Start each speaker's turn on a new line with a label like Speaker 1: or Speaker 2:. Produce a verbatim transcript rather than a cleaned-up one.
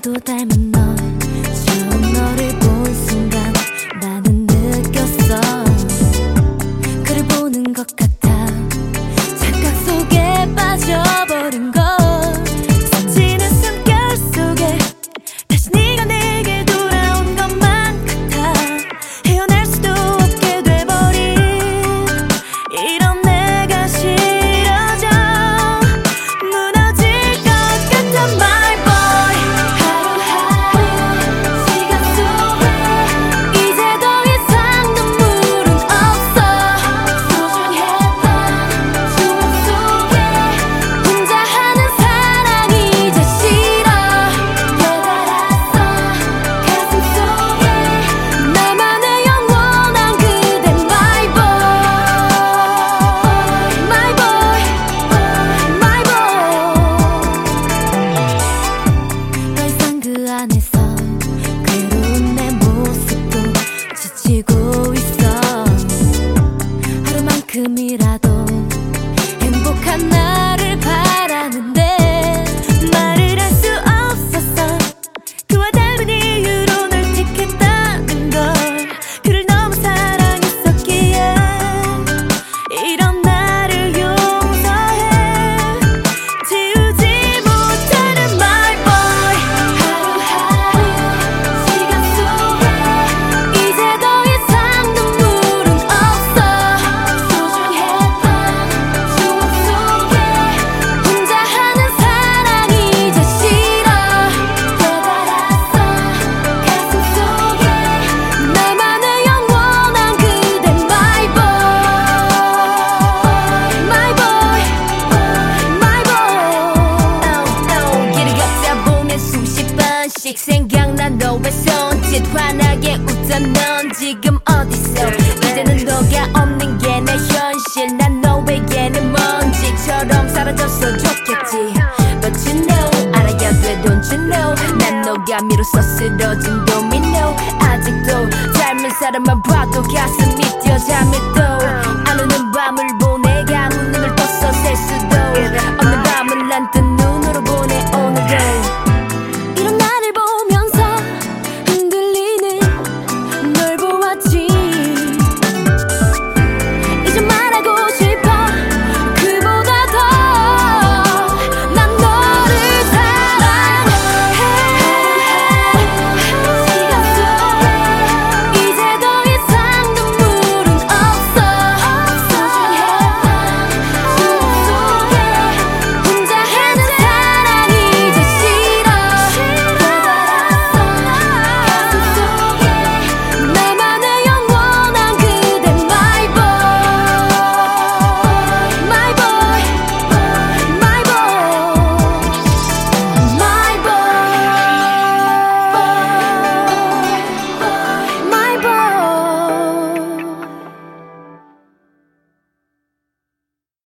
Speaker 1: 너도 닮은 너 처음 너를 본 순간 나는 느꼈어. 그를 보는 것 같아 착각 속에 빠져버린 걸. 스치는 숨결 속에 다시 네가 내게 돌아온 것만 같아. 헤어날 수도 없게 돼버린 이런 내가 싫어져. 무너질 것 같아 my boy. 하루하루 시간 속에 이제 더 이상 눈물은 없어. 소중했던 추억 속에 혼자 하는 사랑이 이제 싫어. 깨달았어 가슴 속에 나만의 영원한 그대 my boy my boy my boy. 더 이상 그 안에서 괴로운 내 모습도 지치고 있어. 하루만큼이라도 행복한 나를 바라는데 말을 할 수 없었어. 그와 닮은 이유로 널 택했다는 걸. 그를 너무 사랑했었기에 이런 나를 용서해 지우지 못하는 my boy. 하루하루 시간 속에 이제 더 이상 눈물은 없어. 소중했던 추억 속에 혼자 하는 사랑이 이제 싫어. 깨달았어 가슴 속에 나만의 영원한 그대 my boy my boy my boy. 길을 걷다 보면 수십 번씩 생각난 너의 손짓. 환하게 웃던 넌 지금 어딨어. 이제는 너가 없는 게 내 현실. 난 너에게는 먼지처럼 사라졌어 좋겠지. But you know 알아야 돼 don't you know. 난 너가 미로써 쓰러진